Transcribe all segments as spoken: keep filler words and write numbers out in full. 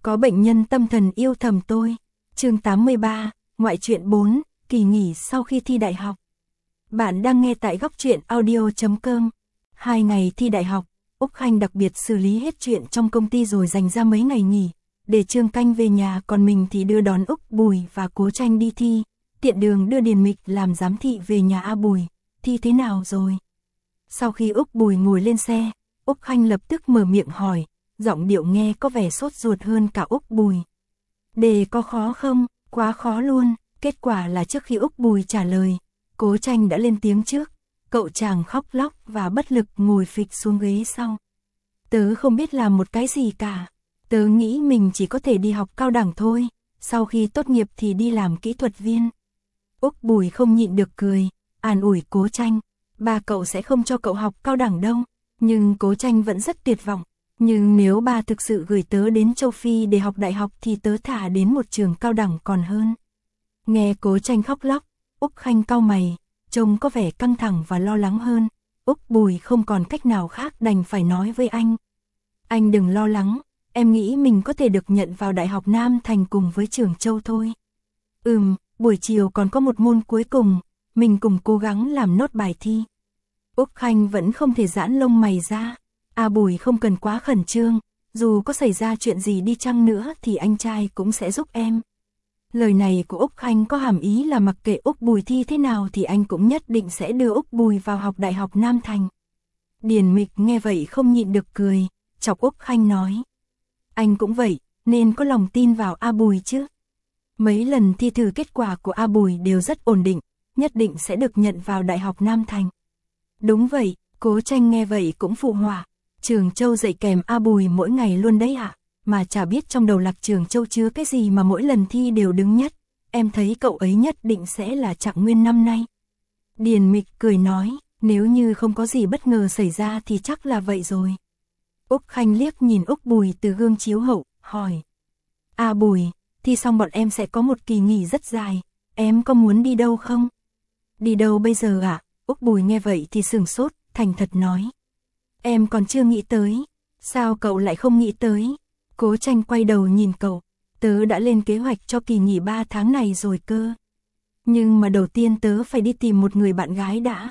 Có bệnh nhân tâm thần yêu thầm tôi. Chương tám mươi ba, ngoại truyện bốn, kỳ nghỉ sau khi thi đại học. Bạn đang nghe tại góc truyện audio chấm com. Hai ngày thi đại học, Úc Khanh đặc biệt xử lý hết chuyện trong công ty rồi dành ra mấy ngày nghỉ, để Trương Canh về nhà, còn mình thì đưa đón Úc Bùi và Cố Tranh đi thi, tiện đường đưa Điền Mịch làm giám thị về nhà. A Bùi, thi thế nào rồi? Sau khi Úc Bùi ngồi lên xe, Úc Khanh lập tức mở miệng hỏi, giọng điệu nghe có vẻ sốt ruột hơn cả Úc Bùi. Đề có khó không? Quá khó luôn. Kết quả là trước khi Úc Bùi trả lời, Cố Tranh đã lên tiếng trước. Cậu chàng khóc lóc và bất lực ngồi phịch xuống ghế sau. Tớ không biết làm một cái gì cả. Tớ nghĩ mình chỉ có thể đi học cao đẳng thôi, sau khi tốt nghiệp thì đi làm kỹ thuật viên. Úc Bùi không nhịn được cười, an ủi Cố Tranh. Ba cậu sẽ không cho cậu học cao đẳng đâu. Nhưng Cố Tranh vẫn rất tuyệt vọng. Nhưng nếu ba thực sự gửi tớ đến châu Phi để học đại học thì tớ thả đến một trường cao đẳng còn hơn. Nghe Cố Tranh khóc lóc, Úc Khanh cau mày, trông có vẻ căng thẳng và lo lắng hơn. Úc Bùi không còn cách nào khác đành phải nói với anh. Anh đừng lo lắng, em nghĩ mình có thể được nhận vào Đại học Nam Thành cùng với Trường Châu thôi. Ừm, buổi chiều còn có một môn cuối cùng, mình cùng cố gắng làm nốt bài thi. Úc Khanh vẫn không thể giãn lông mày ra. A Bùi không cần quá khẩn trương, dù có xảy ra chuyện gì đi chăng nữa thì anh trai cũng sẽ giúp em. Lời này của Úc Khanh có hàm ý là mặc kệ Úc Bùi thi thế nào thì anh cũng nhất định sẽ đưa Úc Bùi vào học Đại học Nam Thành. Điền Mịch nghe vậy không nhịn được cười, chọc Úc Khanh nói. Anh cũng vậy, nên có lòng tin vào A Bùi chứ. Mấy lần thi thử kết quả của A Bùi đều rất ổn định, nhất định sẽ được nhận vào Đại học Nam Thành. Đúng vậy, Cố Tranh nghe vậy cũng phụ họa. Trường Châu dạy kèm A Bùi mỗi ngày luôn đấy ạ, à? Mà chả biết trong đầu Lạc Trường Châu chứa cái gì mà mỗi lần thi đều đứng nhất, em thấy cậu ấy nhất định sẽ là trạng nguyên năm nay. Điền Mịch cười nói, nếu như không có gì bất ngờ xảy ra thì chắc là vậy rồi. Úc Khanh liếc nhìn Úc Bùi từ gương chiếu hậu, hỏi. A Bùi, thi xong bọn em sẽ có một kỳ nghỉ rất dài, em có muốn đi đâu không? Đi đâu bây giờ ạ? À? Úc Bùi nghe vậy thì sửng sốt, thành thật nói. Em còn chưa nghĩ tới. Sao cậu lại không nghĩ tới? Cố Tranh quay đầu nhìn cậu. Tớ đã lên kế hoạch cho kỳ nghỉ ba tháng này rồi cơ. Nhưng mà đầu tiên tớ phải đi tìm một người bạn gái đã.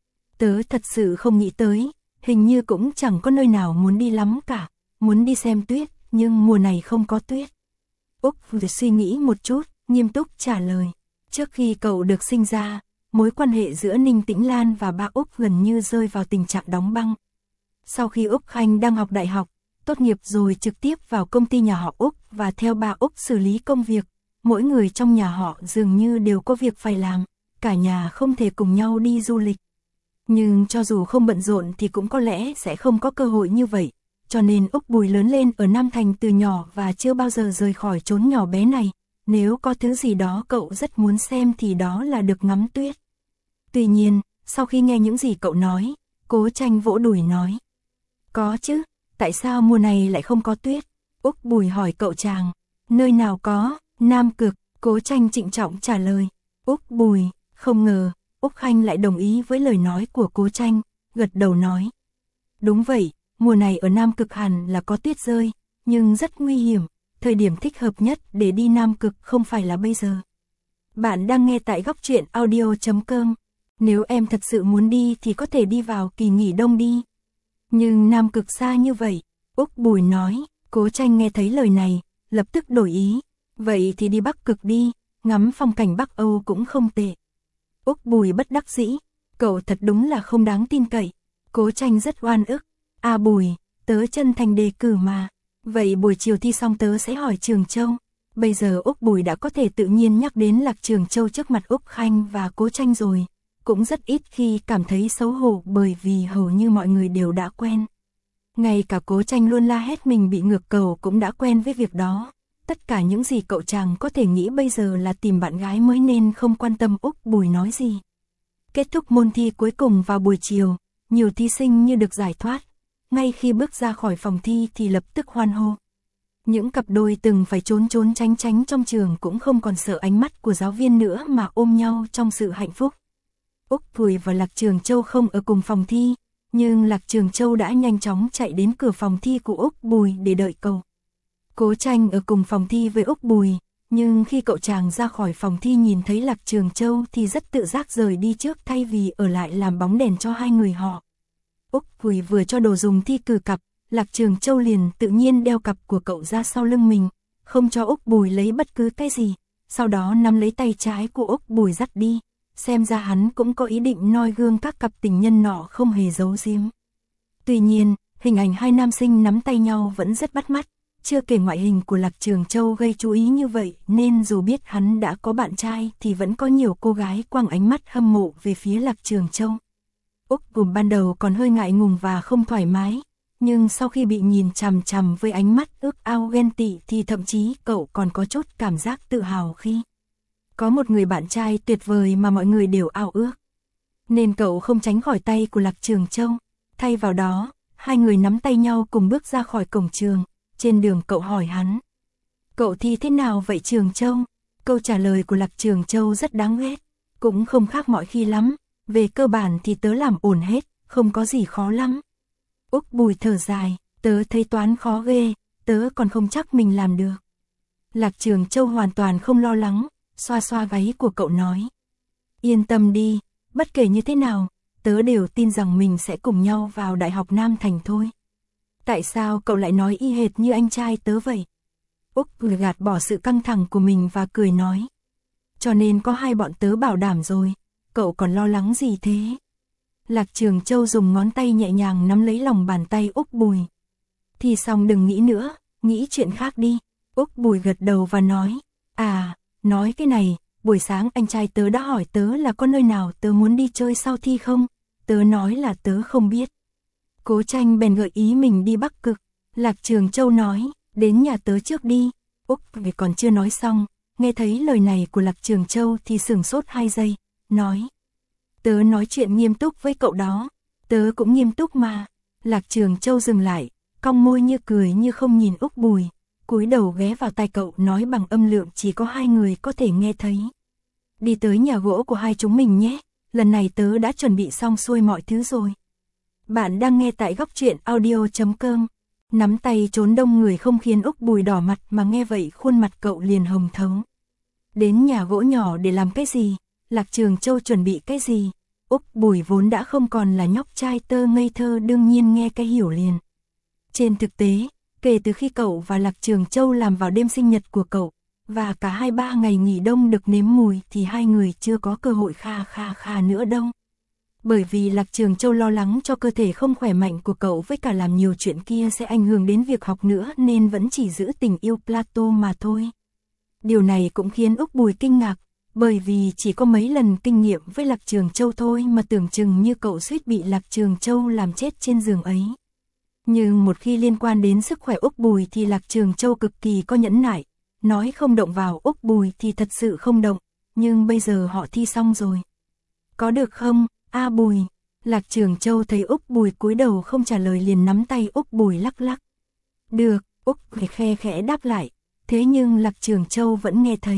Tớ thật sự không nghĩ tới. Hình như cũng chẳng có nơi nào muốn đi lắm cả. Muốn đi xem tuyết, nhưng mùa này không có tuyết. Úc vừa suy nghĩ một chút, nghiêm túc trả lời. Trước khi cậu được sinh ra, mối quan hệ giữa Ninh Tĩnh Lan và ba Úc gần như rơi vào tình trạng đóng băng. Sau khi Úc Khanh đang học đại học, tốt nghiệp rồi trực tiếp vào công ty nhà họ Úc và theo ba Úc xử lý công việc, mỗi người trong nhà họ dường như đều có việc phải làm, cả nhà không thể cùng nhau đi du lịch. Nhưng cho dù không bận rộn thì cũng có lẽ sẽ không có cơ hội như vậy, cho nên Úc Bùi lớn lên ở Nam Thành từ nhỏ và chưa bao giờ rời khỏi chốn nhỏ bé này, nếu có thứ gì đó cậu rất muốn xem thì đó là được ngắm tuyết. Tuy nhiên, sau khi nghe những gì cậu nói, Cố Tranh vỗ đùi nói. Có chứ, tại sao mùa này lại không có tuyết? Úc Bùi hỏi cậu chàng. Nơi nào có? Nam Cực, Cố Tranh trịnh trọng trả lời. Úc Bùi, không ngờ, Úc Khanh lại đồng ý với lời nói của Cố Tranh, gật đầu nói. Đúng vậy, mùa này ở Nam Cực hẳn là có tuyết rơi, nhưng rất nguy hiểm, thời điểm thích hợp nhất để đi Nam Cực không phải là bây giờ. Bạn đang nghe tại góc truyện audio chấm com. Nếu em thật sự muốn đi thì có thể đi vào kỳ nghỉ đông đi. Nhưng Nam Cực xa như vậy, Úc Bùi nói. Cố Tranh nghe thấy lời này, lập tức đổi ý. Vậy thì đi Bắc Cực đi, ngắm phong cảnh Bắc Âu cũng không tệ. Úc Bùi bất đắc dĩ, cậu thật đúng là không đáng tin cậy. Cố Tranh rất oan ức. À Bùi, tớ chân thành đề cử mà. Vậy buổi chiều thi xong tớ sẽ hỏi Trường Châu. Bây giờ Úc Bùi đã có thể tự nhiên nhắc đến Lạc Trường Châu trước mặt Úc Khanh và Cố Tranh rồi. Cũng rất ít khi cảm thấy xấu hổ bởi vì hầu như mọi người đều đã quen. Ngay cả Cố Tranh luôn la hét mình bị ngược cầu cũng đã quen với việc đó. Tất cả những gì cậu chàng có thể nghĩ bây giờ là tìm bạn gái mới nên không quan tâm Úc Bùi nói gì. Kết thúc môn thi cuối cùng vào buổi chiều, nhiều thí sinh như được giải thoát. Ngay khi bước ra khỏi phòng thi thì lập tức hoan hô. Những cặp đôi từng phải trốn trốn tránh tránh trong trường cũng không còn sợ ánh mắt của giáo viên nữa mà ôm nhau trong sự hạnh phúc. Úc Bùi và Lạc Trường Châu không ở cùng phòng thi, nhưng Lạc Trường Châu đã nhanh chóng chạy đến cửa phòng thi của Úc Bùi để đợi cậu. Cố Tranh ở cùng phòng thi với Úc Bùi, nhưng khi cậu chàng ra khỏi phòng thi nhìn thấy Lạc Trường Châu thì rất tự giác rời đi trước thay vì ở lại làm bóng đèn cho hai người họ. Úc Bùi vừa cho đồ dùng thi cử cặp, Lạc Trường Châu liền tự nhiên đeo cặp của cậu ra sau lưng mình, không cho Úc Bùi lấy bất cứ cái gì, sau đó nắm lấy tay trái của Úc Bùi dắt đi, xem ra hắn cũng có ý định noi gương các cặp tình nhân nọ không hề giấu giếm. Tuy nhiên, hình ảnh hai nam sinh nắm tay nhau vẫn rất bắt mắt, chưa kể ngoại hình của Lạc Trường Châu gây chú ý như vậy nên dù biết hắn đã có bạn trai thì vẫn có nhiều cô gái quăng ánh mắt hâm mộ về phía Lạc Trường Châu. Úc Bùi ban đầu còn hơi ngại ngùng và không thoải mái, nhưng sau khi bị nhìn chằm chằm với ánh mắt ước ao ghen tị thì thậm chí cậu còn có chút cảm giác tự hào khi có một người bạn trai tuyệt vời mà mọi người đều ao ước. Nên cậu không tránh khỏi tay của Lạc Trường Châu, thay vào đó, hai người nắm tay nhau cùng bước ra khỏi cổng trường. Trên đường cậu hỏi hắn: "Cậu thi thế nào vậy Trường Châu?" Câu trả lời của Lạc Trường Châu rất đáng ghét, cũng không khác mọi khi lắm, về cơ bản thì tớ làm ổn hết, không có gì khó lắm. Úc Bùi thở dài, tớ thấy toán khó ghê, tớ còn không chắc mình làm được. Lạc Trường Châu hoàn toàn không lo lắng, xoa xoa gáy của cậu nói: "Yên tâm đi, bất kể như thế nào, tớ đều tin rằng mình sẽ cùng nhau vào Đại học Nam Thành thôi." Tại sao cậu lại nói y hệt như anh trai tớ vậy? Úc Bùi gạt bỏ sự căng thẳng của mình và cười nói: "Cho nên có hai bọn tớ bảo đảm rồi, cậu còn lo lắng gì thế?" Lạc Trường Châu dùng ngón tay nhẹ nhàng nắm lấy lòng bàn tay Úc Bùi. "Thì xong đừng nghĩ nữa, nghĩ chuyện khác đi." Úc Bùi gật đầu và nói: "À, nói cái này, buổi sáng anh trai tớ đã hỏi tớ là có nơi nào tớ muốn đi chơi sau thi không? Tớ nói là tớ không biết." Cố Tranh bèn gợi ý mình đi Bắc Cực. Lạc Trường Châu nói: "Đến nhà tớ trước đi." Úc Bùi còn chưa nói xong, nghe thấy lời này của Lạc Trường Châu thì sửng sốt hai giây, nói: "Tớ nói chuyện nghiêm túc với cậu đó." "Tớ cũng nghiêm túc mà." Lạc Trường Châu dừng lại, cong môi như cười như không nhìn Úc Bùi, cúi đầu ghé vào tai cậu nói bằng âm lượng chỉ có hai người có thể nghe thấy: "Đi tới nhà gỗ của hai chúng mình nhé, lần này tớ đã chuẩn bị xong xuôi mọi thứ rồi." Bạn đang nghe tại góc truyện audio chấm com. Nắm tay trốn đông người không khiến Úc Bùi đỏ mặt mà nghe vậy khuôn mặt cậu liền hồng thấu. Đến nhà gỗ nhỏ để làm cái gì? Lạc Trường Châu chuẩn bị cái gì? Úc Bùi vốn đã không còn là nhóc trai tơ ngây thơ đương nhiên nghe cái hiểu liền. Trên thực tế, kể từ khi cậu và Lạc Trường Châu làm vào đêm sinh nhật của cậu, và cả hai ba ngày nghỉ đông được nếm mùi thì hai người chưa có cơ hội kha kha kha nữa đâu. Bởi vì Lạc Trường Châu lo lắng cho cơ thể không khỏe mạnh của cậu với cả làm nhiều chuyện kia sẽ ảnh hưởng đến việc học nữa nên vẫn chỉ giữ tình yêu Plato mà thôi. Điều này cũng khiến Úc Bùi kinh ngạc, bởi vì chỉ có mấy lần kinh nghiệm với Lạc Trường Châu thôi mà tưởng chừng như cậu suýt bị Lạc Trường Châu làm chết trên giường ấy. Nhưng một khi liên quan đến sức khỏe Úc Bùi thì Lạc Trường Châu cực kỳ có nhẫn nại, nói không động vào Úc Bùi thì thật sự không động, nhưng bây giờ họ thi xong rồi. "Có được không, A Bùi?" Lạc Trường Châu thấy Úc Bùi cúi đầu không trả lời liền nắm tay Úc Bùi lắc lắc. "Được." Úc Bùi khe khẽ đáp lại, thế nhưng Lạc Trường Châu vẫn nghe thấy.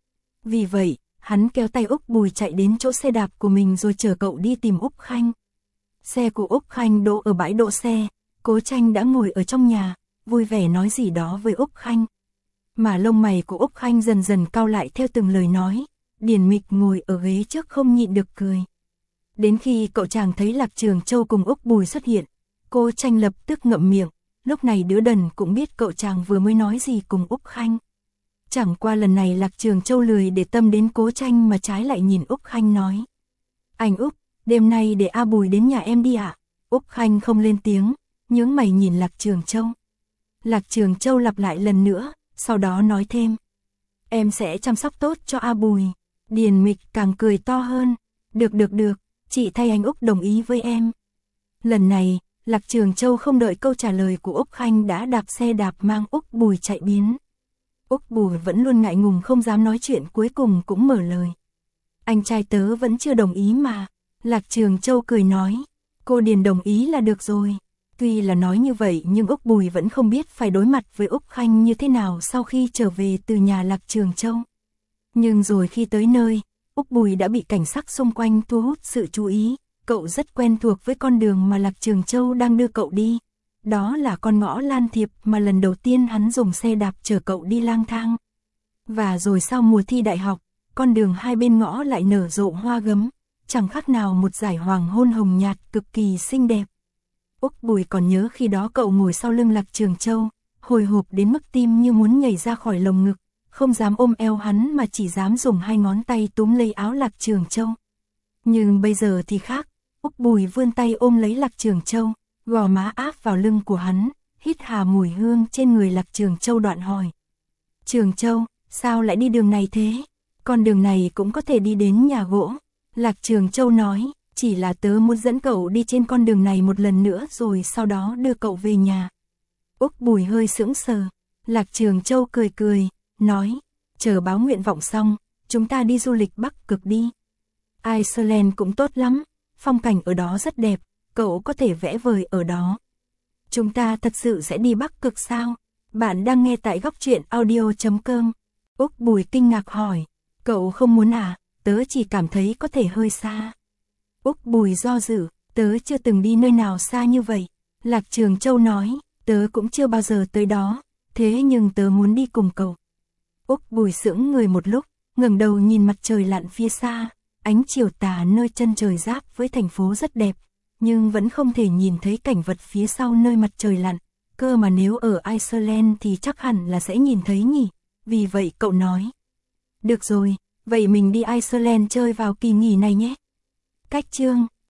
Vì vậy, hắn kéo tay Úc Bùi chạy đến chỗ xe đạp của mình rồi chở cậu đi tìm Úc Khanh. Xe của Úc Khanh đỗ ở bãi đỗ xe, Cố Tranh đã ngồi ở trong nhà, vui vẻ nói gì đó với Úc Khanh. Mà lông mày của Úc Khanh dần dần cau lại theo từng lời nói, Điền Mịch ngồi ở ghế trước không nhịn được cười. Đến khi cậu chàng thấy Lạc Trường Châu cùng Úc Bùi xuất hiện, Cố Tranh lập tức ngậm miệng, lúc này đứa đần cũng biết cậu chàng vừa mới nói gì cùng Úc Khanh. Chẳng qua lần này Lạc Trường Châu lười để tâm đến Cố Tranh mà trái lại nhìn Úc Khanh nói: "Anh Úc, đêm nay để A Bùi đến nhà em đi ạ." Úc Khanh không lên tiếng, nhướng mày nhìn Lạc Trường Châu. Lạc Trường Châu lặp lại lần nữa, sau đó nói thêm: "Em sẽ chăm sóc tốt cho A Bùi." Điền Mịch càng cười to hơn: "Được được được, chị thay anh Úc đồng ý với em." Lần này, Lạc Trường Châu không đợi câu trả lời của Úc Khanh đã đạp xe đạp mang Úc Bùi chạy biến. Úc Bùi vẫn luôn ngại ngùng không dám nói chuyện cuối cùng cũng mở lời: "Anh trai tớ vẫn chưa đồng ý mà." Lạc Trường Châu cười nói: "Cô Điền đồng ý là được rồi." Tuy là nói như vậy nhưng Úc Bùi vẫn không biết phải đối mặt với Úc Khanh như thế nào sau khi trở về từ nhà Lạc Trường Châu. Nhưng rồi khi tới nơi, Úc Bùi đã bị cảnh sắc xung quanh thu hút sự chú ý, cậu rất quen thuộc với con đường mà Lạc Trường Châu đang đưa cậu đi. Đó là con ngõ Lan Thiệp mà lần đầu tiên hắn dùng xe đạp chở cậu đi lang thang. Và rồi sau mùa thi đại học, con đường hai bên ngõ lại nở rộ hoa gấm, chẳng khác nào một dải hoàng hôn hồng nhạt cực kỳ xinh đẹp. Úc Bùi còn nhớ khi đó cậu ngồi sau lưng Lạc Trường Châu, hồi hộp đến mức tim như muốn nhảy ra khỏi lồng ngực, không dám ôm eo hắn mà chỉ dám dùng hai ngón tay túm lấy áo Lạc Trường Châu. Nhưng bây giờ thì khác, Úc Bùi vươn tay ôm lấy Lạc Trường Châu, gò má áp vào lưng của hắn, hít hà mùi hương trên người Lạc Trường Châu, đoạn hỏi. Trường Châu, sao lại đi đường này thế? Con đường này cũng có thể đi đến nhà gỗ. Lạc Trường Châu nói, chỉ là tớ muốn dẫn cậu đi trên con đường này một lần nữa rồi sau đó đưa cậu về nhà. Úc Bùi hơi sững sờ. Lạc Trường Châu cười cười, nói, chờ báo nguyện vọng xong, chúng ta đi du lịch Bắc Cực đi. Iceland cũng tốt lắm, phong cảnh ở đó rất đẹp, cậu có thể vẽ vời ở đó. Chúng ta thật sự sẽ đi Bắc Cực sao? Bạn đang nghe tại góc truyện audio chấm com. Úc Bùi kinh ngạc hỏi, cậu không muốn à? Tớ chỉ cảm thấy có thể hơi xa. Úc Bùi do dự, tớ chưa từng đi nơi nào xa như vậy. Lạc Trường Châu nói, tớ cũng chưa bao giờ tới đó, thế nhưng tớ muốn đi cùng cậu. Úc Bùi sững người một lúc, ngẩng đầu nhìn mặt trời lặn phía xa, ánh chiều tà nơi chân trời giáp với thành phố rất đẹp, nhưng vẫn không thể nhìn thấy cảnh vật phía sau nơi mặt trời lặn, cơ mà nếu ở Iceland thì chắc hẳn là sẽ nhìn thấy nhỉ, vì vậy cậu nói. Được rồi, vậy mình đi Iceland chơi vào kỳ nghỉ này nhé. Cách chương,